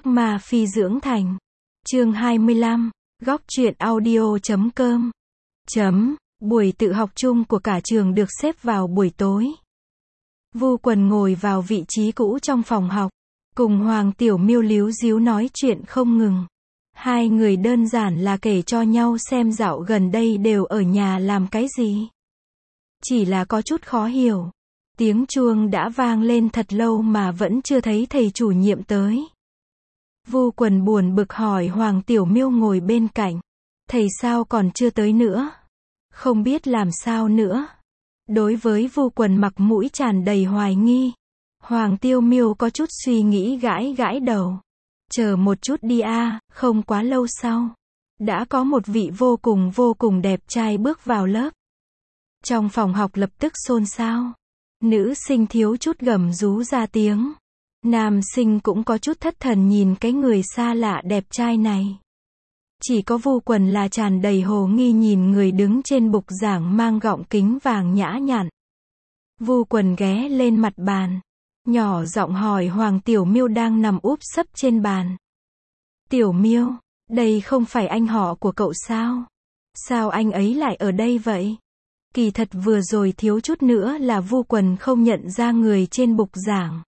Ác ma phi dưỡng thành. Chương 25. Góc truyện audio.com. Buổi tự học chung của cả trường được xếp vào buổi tối. Vu Quần ngồi vào vị trí cũ trong phòng học, cùng Hoàng Tiểu Miêu líu ríu nói chuyện không ngừng. Hai người đơn giản là kể cho nhau xem dạo gần đây đều ở nhà làm cái gì. Chỉ là có chút khó hiểu. Tiếng chuông đã vang lên thật lâu mà vẫn chưa thấy thầy chủ nhiệm tới. Vu Quần buồn bực hỏi Hoàng Tiểu Miêu ngồi bên cạnh. Thầy sao còn chưa tới nữa? Không biết làm sao nữa. Đối với Vu Quần mặt mũi tràn đầy hoài nghi, Hoàng Tiểu Miêu có chút suy nghĩ gãi gãi đầu. Chờ một chút đi a, không quá lâu sau, đã có một vị vô cùng đẹp trai bước vào lớp. Trong phòng học lập tức xôn xao. Nữ sinh thiếu chút gầm rú ra tiếng. Nam sinh cũng có chút thất thần nhìn cái người xa lạ đẹp trai này. Chỉ có Vu Quần là tràn đầy hồ nghi nhìn người đứng trên bục giảng mang gọng kính vàng nhã nhặn. Vu Quần ghé lên mặt bàn, nhỏ giọng hỏi Hoàng Tiểu Miêu đang nằm úp sấp trên bàn. Tiểu Miêu, đây không phải anh họ của cậu sao? Sao anh ấy lại ở đây vậy? Kỳ thật vừa rồi thiếu chút nữa là Vu Quần không nhận ra người trên bục giảng.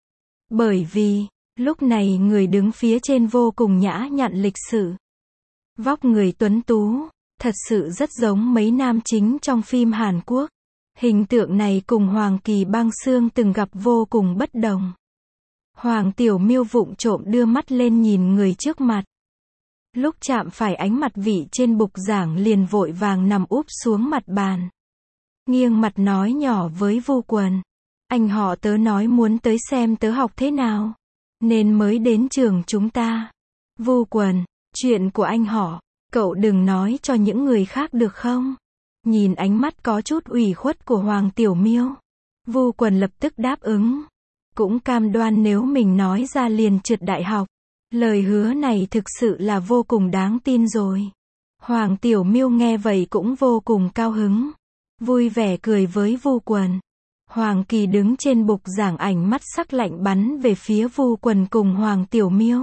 Bởi vì, lúc này người đứng phía trên vô cùng nhã nhặn lịch sự. Vóc người tuấn tú, thật sự rất giống mấy nam chính trong phim Hàn Quốc. Hình tượng này cùng Hoàng Kỳ Băng Xương từng gặp vô cùng bất đồng. Hoàng Tiểu Miêu vụng trộm đưa mắt lên nhìn người trước mặt. Lúc chạm phải ánh mặt vị trên bục giảng liền vội vàng nằm úp xuống mặt bàn. Nghiêng mặt nói nhỏ với Vu Quần. Anh họ tớ nói muốn tới xem tớ học thế nào, nên mới đến trường chúng ta. Vu Quần, chuyện của anh họ, cậu đừng nói cho những người khác được không? Nhìn ánh mắt có chút ủy khuất của Hoàng Tiểu Miêu, Vu Quần lập tức đáp ứng. Cũng cam đoan nếu mình nói ra liền trượt đại học. Lời hứa này thực sự là vô cùng đáng tin rồi. Hoàng Tiểu Miêu nghe vậy cũng vô cùng cao hứng, vui vẻ cười với Vu Quần. Hoàng Kỳ đứng trên bục giảng ảnh mắt sắc lạnh bắn về phía Vu Quần cùng Hoàng Tiểu Miêu.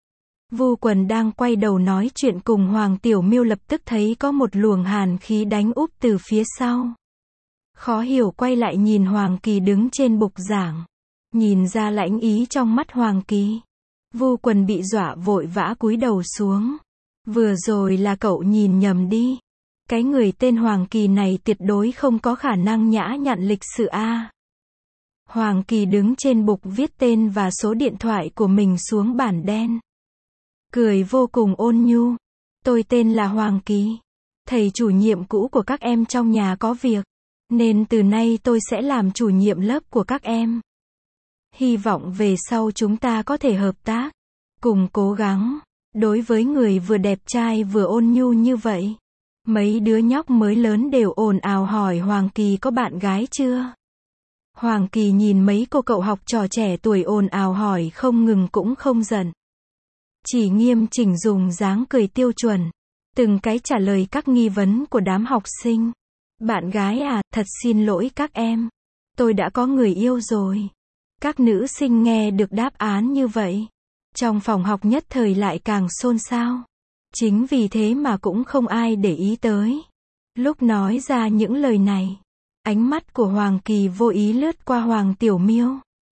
Vu Quần đang quay đầu nói chuyện cùng Hoàng Tiểu Miêu lập tức thấy có một luồng hàn khí đánh úp từ phía sau. Khó hiểu quay lại nhìn Hoàng Kỳ đứng trên bục giảng. Nhìn ra lãnh ý trong mắt Hoàng Kỳ. Vu Quần bị dọa vội vã cúi đầu xuống. Vừa rồi là cậu nhìn nhầm đi. Cái người tên Hoàng Kỳ này tuyệt đối không có khả năng nhã nhặn lịch sự a. Hoàng Kỳ đứng trên bục viết tên và số điện thoại của mình xuống bảng đen. Cười vô cùng ôn nhu. Tôi tên là Hoàng Kỳ. Thầy chủ nhiệm cũ của các em trong nhà có việc, nên từ nay tôi sẽ làm chủ nhiệm lớp của các em. Hy vọng về sau chúng ta có thể hợp tác, cùng cố gắng. Đối với người vừa đẹp trai vừa ôn nhu như vậy, mấy đứa nhóc mới lớn đều ồn ào hỏi Hoàng Kỳ có bạn gái chưa. Hoàng Kỳ nhìn mấy cô cậu học trò trẻ tuổi ồn ào hỏi không ngừng cũng không giận. Chỉ nghiêm chỉnh dùng dáng cười tiêu chuẩn, từng cái trả lời các nghi vấn của đám học sinh. Bạn gái à, thật xin lỗi các em. Tôi đã có người yêu rồi. Các nữ sinh nghe được đáp án như vậy, trong phòng học nhất thời lại càng xôn xao. Chính vì thế mà cũng không ai để ý tới. Lúc nói ra những lời này, ánh mắt của Hoàng Kỳ vô ý lướt qua Hoàng Tiểu Miêu.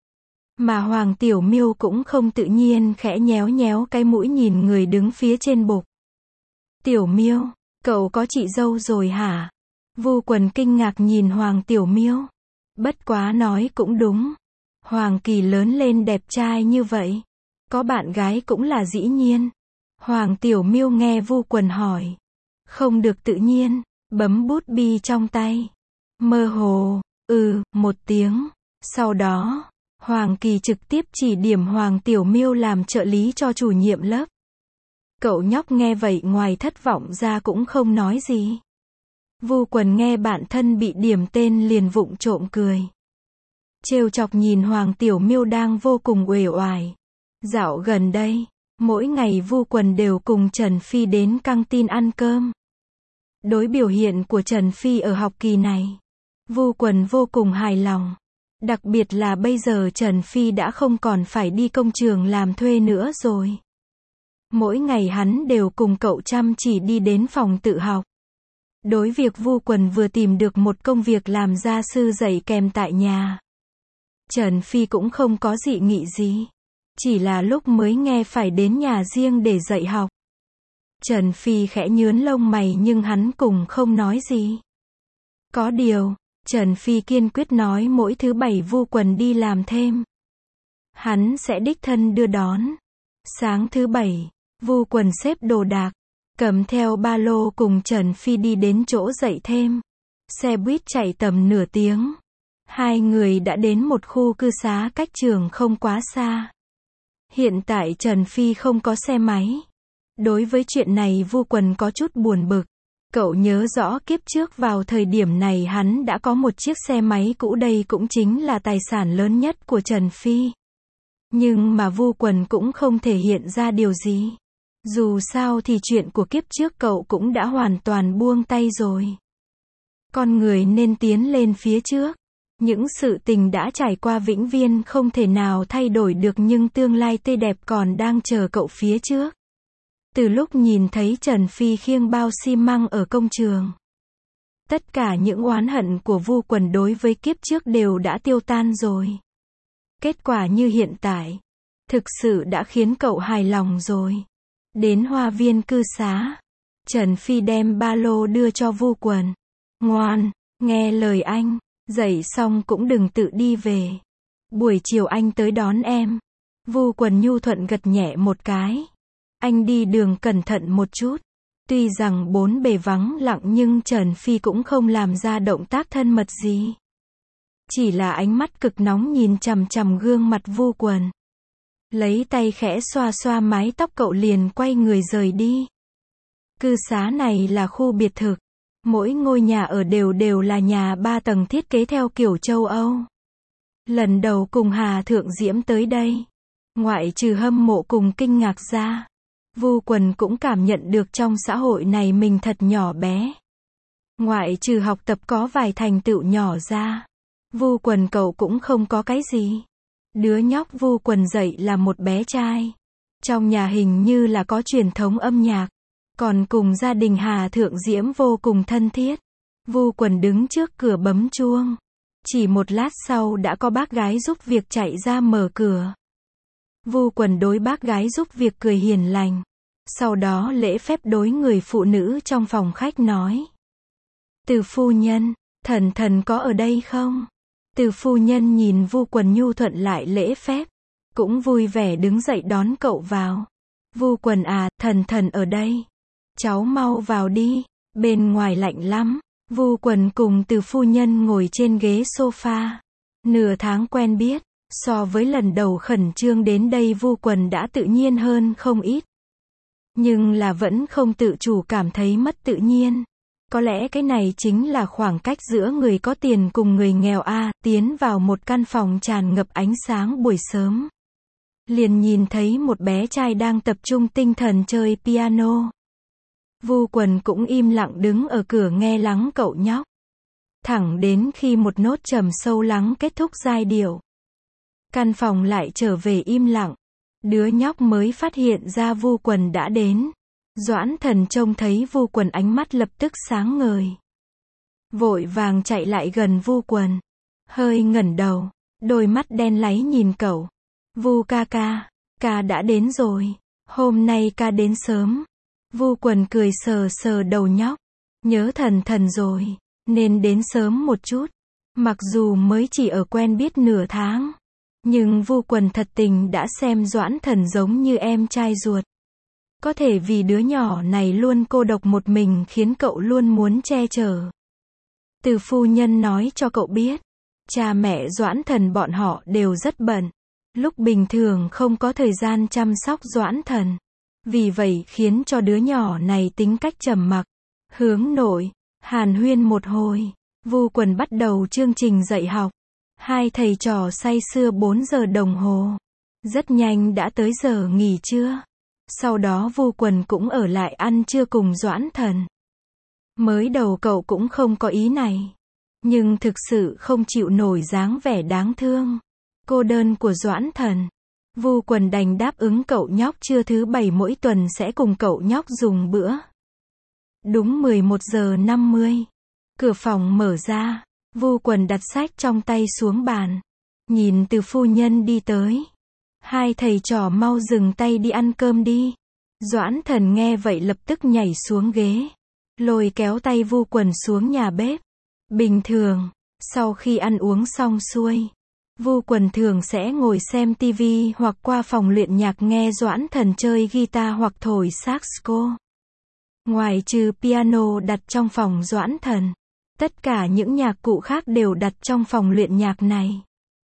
Mà Hoàng Tiểu Miêu cũng không tự nhiên khẽ nhéo nhéo cái mũi nhìn người đứng phía trên bục. Tiểu Miêu, cậu có chị dâu rồi hả? Vu Quần kinh ngạc nhìn Hoàng Tiểu Miêu. Bất quá nói cũng đúng. Hoàng Kỳ lớn lên đẹp trai như vậy, có bạn gái cũng là dĩ nhiên. Hoàng Tiểu Miêu nghe Vu Quần hỏi, không được tự nhiên, bấm bút bi trong tay. Mơ hồ, một tiếng. Sau đó, Hoàng Kỳ trực tiếp chỉ điểm Hoàng Tiểu Miêu làm trợ lý cho chủ nhiệm lớp. Cậu nhóc nghe vậy ngoài thất vọng ra cũng không nói gì. Vu Quần nghe bạn thân bị điểm tên liền vụng trộm cười. Trêu chọc nhìn Hoàng Tiểu Miêu đang vô cùng uể oải. Dạo gần đây, mỗi ngày Vu Quần đều cùng Trần Phi đến căng tin ăn cơm. Đối biểu hiện của Trần Phi ở học kỳ này, Vu Quần vô cùng hài lòng. Đặc biệt là bây giờ Trần Phi đã không còn phải đi công trường làm thuê nữa rồi. Mỗi ngày hắn đều cùng cậu chăm chỉ đi đến phòng tự học. Đối việc Vu Quần vừa tìm được một công việc làm gia sư dạy kèm tại nhà, Trần Phi cũng không có dị nghị gì. Chỉ là lúc mới nghe phải đến nhà riêng để dạy học, Trần Phi khẽ nhướng lông mày nhưng hắn cũng không nói gì. Có điều, Trần Phi kiên quyết nói mỗi thứ bảy Vu Quần đi làm thêm, hắn sẽ đích thân đưa đón. Sáng thứ bảy, Vu Quần xếp đồ đạc, cầm theo ba lô cùng Trần Phi đi đến chỗ dạy thêm. Xe buýt chạy tầm nửa tiếng. Hai người đã đến một khu cư xá cách trường không quá xa. Hiện tại Trần Phi không có xe máy. Đối với chuyện này Vu Quần có chút buồn bực. Cậu nhớ rõ kiếp trước vào thời điểm này hắn đã có một chiếc xe máy cũ, đây cũng chính là tài sản lớn nhất của Trần Phi. Nhưng mà Vu Quần cũng không thể hiện ra điều gì. Dù sao thì chuyện của kiếp trước cậu cũng đã hoàn toàn buông tay rồi. Con người nên tiến lên phía trước. Những sự tình đã trải qua vĩnh viễn không thể nào thay đổi được, nhưng tương lai tươi đẹp còn đang chờ cậu phía trước. Từ lúc nhìn thấy Trần Phi khiêng bao xi măng ở công trường, tất cả những oán hận của Vu Quần đối với kiếp trước đều đã tiêu tan rồi. Kết quả như hiện tại, thực sự đã khiến cậu hài lòng rồi. Đến hoa viên cư xá, Trần Phi đem ba lô đưa cho Vu Quần. Ngoan, nghe lời anh, dạy xong cũng đừng tự đi về. Buổi chiều anh tới đón em. Vu Quần nhu thuận gật nhẹ một cái. Anh đi đường cẩn thận một chút. Tuy rằng bốn bề vắng lặng nhưng Trần Phi cũng không làm ra động tác thân mật gì. Chỉ là ánh mắt cực nóng nhìn chằm chằm gương mặt Vu Quần. Lấy tay khẽ xoa xoa mái tóc cậu liền quay người rời đi. Cư xá này là khu biệt thực. Mỗi ngôi nhà ở đều là nhà 3 tầng thiết kế theo kiểu châu Âu. Lần đầu cùng Hà Thượng Diễm tới đây, ngoại trừ hâm mộ cùng kinh ngạc ra, Vu Quần cũng cảm nhận được trong xã hội này mình thật nhỏ bé. Ngoại trừ học tập có vài thành tựu nhỏ ra, Vu Quần cậu cũng không có cái gì. Đứa nhóc Vu Quần dạy là một bé trai. Trong nhà hình như là có truyền thống âm nhạc, còn cùng gia đình Hà Thượng Diễm vô cùng thân thiết. Vu Quần đứng trước cửa bấm chuông. Chỉ một lát sau đã có bác gái giúp việc chạy ra mở cửa. Vu Quần đối bác gái giúp việc cười hiền lành. Sau đó lễ phép đối người phụ nữ trong phòng khách nói. Từ phu nhân, thần có ở đây không? Từ phu nhân nhìn Vu Quần nhu thuận lại lễ phép, cũng vui vẻ đứng dậy đón cậu vào. Vu Quần à, thần ở đây. Cháu mau vào đi, bên ngoài lạnh lắm. Vu Quần cùng Từ phu nhân ngồi trên ghế sofa. Nửa tháng quen biết, so với lần đầu khẩn trương đến đây Vu Quần đã tự nhiên hơn không ít. Nhưng là vẫn không tự chủ cảm thấy mất tự nhiên. Có lẽ cái này chính là khoảng cách giữa người có tiền cùng người nghèo a. Tiến vào một căn phòng tràn ngập ánh sáng buổi sớm, liền nhìn thấy một bé trai đang tập trung tinh thần chơi piano. Vu Quần cũng im lặng đứng ở cửa nghe lắng cậu nhóc. Thẳng đến khi một nốt trầm sâu lắng kết thúc giai điệu, căn phòng lại trở về im lặng. Đứa nhóc mới phát hiện ra Vu Quần đã đến. Doãn Thần trông thấy Vu Quần ánh mắt lập tức sáng ngời. Vội vàng chạy lại gần Vu Quần. Hơi ngẩng đầu, đôi mắt đen láy nhìn cậu. Vu ca đã đến rồi. Hôm nay ca đến sớm. Vu Quần cười sờ sờ đầu nhóc. Nhớ thần rồi, nên đến sớm một chút. Mặc dù mới chỉ ở quen biết nửa tháng, nhưng Vu Quần thật tình đã xem Doãn Thần giống như em trai ruột. Có thể vì đứa nhỏ này luôn cô độc một mình khiến cậu luôn muốn che chở. Từ phu nhân nói cho cậu biết, cha mẹ Doãn Thần bọn họ đều rất bận. Lúc bình thường không có thời gian chăm sóc Doãn Thần. Vì vậy khiến cho đứa nhỏ này tính cách trầm mặc. Hướng nội, hàn huyên một hồi, Vu Quần bắt đầu chương trình dạy học. Hai thầy trò say sưa 4 giờ đồng hồ. Rất nhanh đã tới giờ nghỉ trưa. Sau đó Vu Quần cũng ở lại ăn trưa cùng Doãn Thần. Mới đầu cậu cũng không có ý này. nhưng thực sự không chịu nổi dáng vẻ đáng thương, cô đơn của Doãn Thần. Vu Quần đành đáp ứng cậu nhóc trưa thứ 7 mỗi tuần sẽ cùng cậu nhóc dùng bữa. Đúng 11 giờ 50, cửa phòng mở ra, Vu Quần đặt sách trong tay xuống bàn, nhìn Từ phu nhân đi tới. Hai thầy trò mau dừng tay đi ăn cơm đi. Doãn Thần nghe vậy lập tức nhảy xuống ghế, lôi kéo tay Vu Quần xuống nhà bếp. Bình thường, sau khi ăn uống xong xuôi, Vu Quần thường sẽ ngồi xem tivi hoặc qua phòng luyện nhạc nghe Doãn Thần chơi guitar hoặc thổi saxo. Ngoài trừ piano đặt trong phòng Doãn Thần, tất cả những nhạc cụ khác đều đặt trong phòng luyện nhạc này.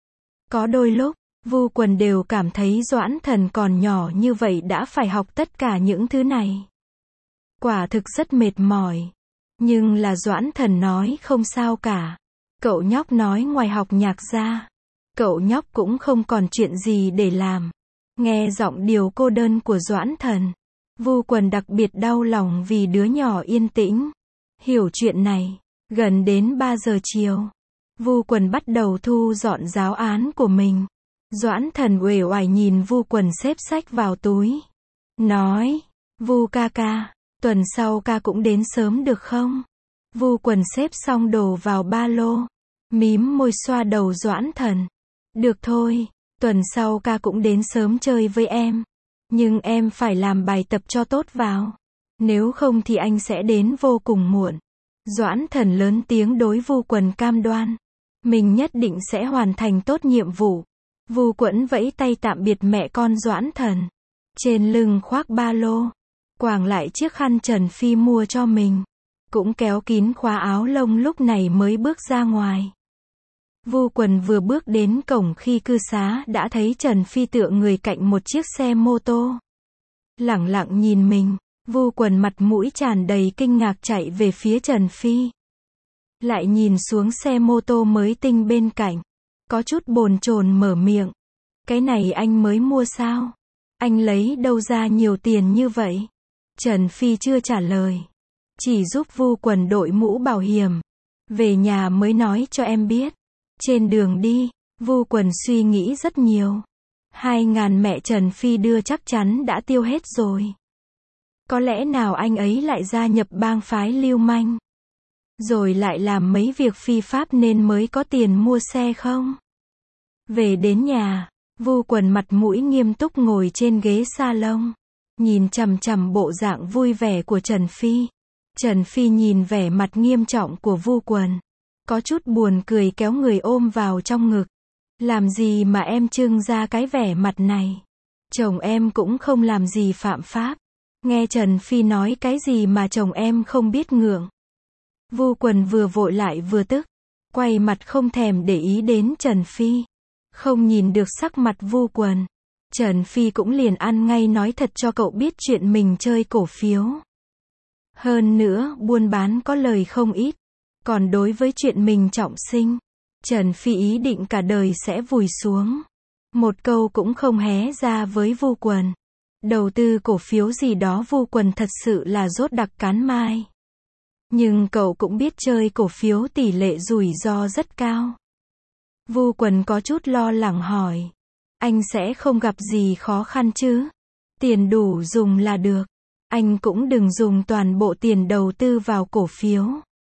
Có đôi lúc, Vu Quần đều cảm thấy Doãn Thần còn nhỏ như vậy đã phải học tất cả những thứ này. Quả thực rất mệt mỏi. Nhưng là Doãn Thần nói không sao cả. Cậu nhóc nói ngoài học nhạc ra, cậu nhóc cũng không còn chuyện gì để làm. Nghe giọng điệu cô đơn của Doãn Thần, Vu Quần đặc biệt đau lòng vì đứa nhỏ yên tĩnh. Hiểu chuyện này, gần đến 3 giờ chiều, Vu Quần bắt đầu thu dọn giáo án của mình. Doãn Thần uể oải nhìn Vu Quần xếp sách vào túi, nói, Vu ca ca, tuần sau ca cũng đến sớm được không? Vu Quần xếp xong đồ vào ba lô, mím môi xoa đầu Doãn Thần. Được thôi, tuần sau ca cũng đến sớm chơi với em. Nhưng em phải làm bài tập cho tốt vào. Nếu không thì anh sẽ đến vô cùng muộn. Doãn Thần lớn tiếng đối Vu Quần cam đoan. Mình nhất định sẽ hoàn thành tốt nhiệm vụ. Vu Quẫn vẫy tay tạm biệt mẹ con Doãn Thần. Trên lưng khoác ba lô, quàng lại chiếc khăn Trần Phi mua cho mình. Cũng kéo kín khóa áo lông lúc này mới bước ra ngoài. Vu Quần vừa bước đến cổng khi cư xá đã thấy Trần Phi tựa người cạnh một chiếc xe mô tô. Lẳng lặng nhìn mình, Vu Quần mặt mũi tràn đầy kinh ngạc chạy về phía Trần Phi. Lại nhìn xuống xe mô tô mới tinh bên cạnh, có chút bồn chồn mở miệng. Cái này anh mới mua sao? Anh lấy đâu ra nhiều tiền như vậy? Trần Phi chưa trả lời, chỉ giúp Vu Quần đội mũ bảo hiểm. Về nhà mới nói cho em biết. Trên đường đi, Vu Quần suy nghĩ rất nhiều. 2.000 mẹ Trần Phi đưa chắc chắn đã tiêu hết rồi. Có lẽ nào anh ấy lại gia nhập bang phái lưu manh, rồi lại làm mấy việc phi pháp nên mới có tiền mua xe không? Về đến nhà, Vu Quần mặt mũi nghiêm túc ngồi trên ghế salon, nhìn chằm chằm bộ dạng vui vẻ của Trần Phi. Trần Phi nhìn vẻ mặt nghiêm trọng của Vu Quần, có chút buồn cười kéo người ôm vào trong ngực. Làm gì mà em trưng ra cái vẻ mặt này? Chồng em cũng không làm gì phạm pháp. Nghe Trần Phi nói cái gì mà chồng em không biết ngượng. Vu Quần vừa vội lại vừa tức, quay mặt không thèm để ý đến Trần Phi. Không nhìn được sắc mặt Vu Quần, Trần Phi cũng liền ăn ngay nói thật cho cậu biết chuyện mình chơi cổ phiếu. Hơn nữa, buôn bán có lời không ít. Còn đối với chuyện mình trọng sinh, Trần Phi ý định cả đời sẽ vùi xuống. Một câu cũng không hé ra với Vu Quần. Đầu tư cổ phiếu gì đó Vu Quần thật sự là rốt đặc cán mai. Nhưng cậu cũng biết chơi cổ phiếu tỷ lệ rủi ro rất cao. Vu Quần có chút lo lắng hỏi. Anh sẽ không gặp gì khó khăn chứ? Tiền đủ dùng là được. Anh cũng đừng dùng toàn bộ tiền đầu tư vào cổ phiếu.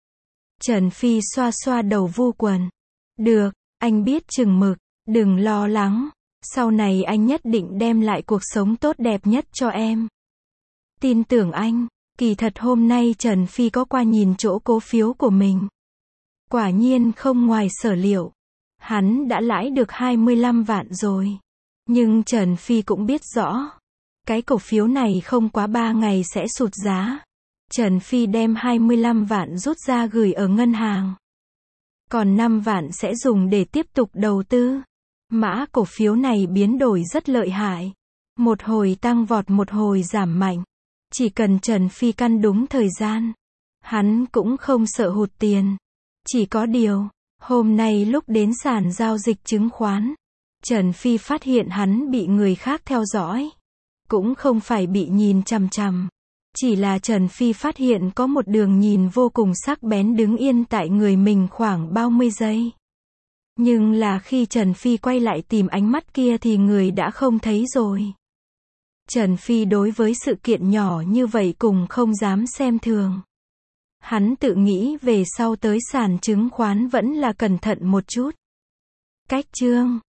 Trần Phi xoa xoa đầu Vu Quần. Được, anh biết chừng mực, đừng lo lắng. Sau này anh nhất định đem lại cuộc sống tốt đẹp nhất cho em. Tin tưởng anh. Kỳ thật hôm nay Trần Phi có qua nhìn chỗ cổ phiếu của mình. Quả nhiên không ngoài sở liệu. Hắn đã lãi được 25 vạn rồi. Nhưng Trần Phi cũng biết rõ, cái cổ phiếu này không quá 3 ngày sẽ sụt giá. Trần Phi đem 25 vạn rút ra gửi ở ngân hàng. Còn 5 vạn sẽ dùng để tiếp tục đầu tư. Mã cổ phiếu này biến đổi rất lợi hại. Một hồi tăng vọt một hồi giảm mạnh. Chỉ cần Trần Phi căn đúng thời gian, hắn cũng không sợ hụt tiền. Chỉ có điều, hôm nay lúc đến sàn giao dịch chứng khoán, Trần Phi phát hiện hắn bị người khác theo dõi. Cũng không phải bị nhìn chằm chằm, Chỉ là Trần Phi phát hiện có một đường nhìn vô cùng sắc bén đứng yên tại người mình khoảng bao mươi giây. Nhưng là khi Trần Phi quay lại tìm ánh mắt kia thì người đã không thấy rồi. Trần Phi đối với sự kiện nhỏ như vậy cùng không dám xem thường. Hắn tự nghĩ về sau tới sàn chứng khoán vẫn là cẩn thận một chút. Cách chương